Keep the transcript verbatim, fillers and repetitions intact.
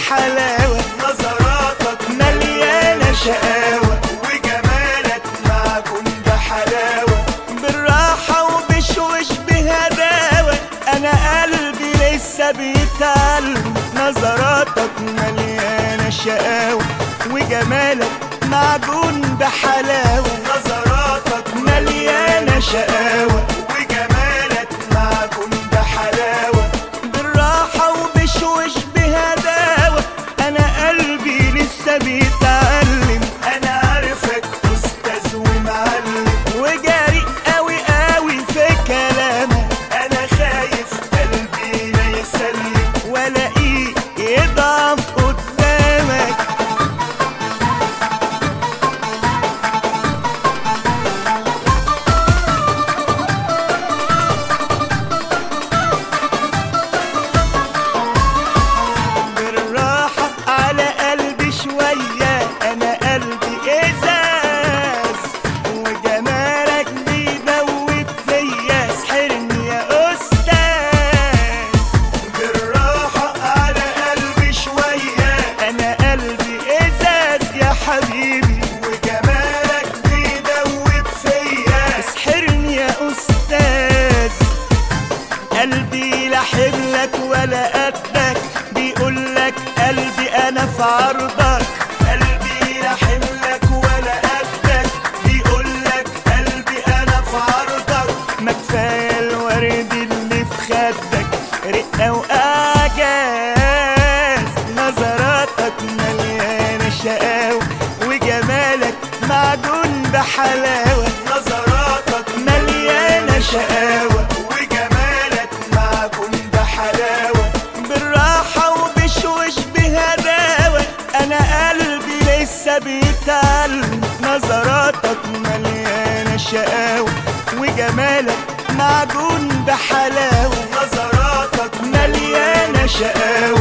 بحلاوة، نظراتك مليانة شقاوة، وجمالك معجون بحلاوة. بالراحة وبشوش بهداوة، أنا قلبي لسه بيتعلم. نظراتك مليانة شقاوة، وجمالك معجون بحلاوة، نظراتك مليانة شقاوة، وجمالك معجون بحلاوة. بالراحة وبشوش بهداوة، أنا قلبي لسه بيتعلم. أنا عارفك أستاذ ومعلم، وجريء قوي قوي في كلامك، أنا خايف قلبي لا يسلم ولاقيه يضعف قدامك. بالراحة على قلبي شوية، أنا قلبي إزاز، وجمالك بيدوب فيا. سحرني يا أستاذ، بالراحة على قلبي شوية، أنا قلبي إزاز يا حبيبي، وجمالك بيدوب فيا. اسحرني يا أستاذ. قلبي لا حملك ولا قدك، بيقولك قلبي أنا في عرضك. قلبي لا حملك ولا قدك، بيقولك قلبي أنا في عرضك. ما كفاية الورد اللي في خدك، رقة وإعجاز. نظراتك مليانة شقاوة، وجمالك معجون بحلاوة، نظراتك مليانة شقاوة، وجمالك معجون بحلاوة. بالراحة وبشوش بهداوة، أنا قلبي لسه بيتعلم. نظراتك مليانة شقاوة، وجمالك معجون بحلاوة، نظراتك مليانة شقاوة،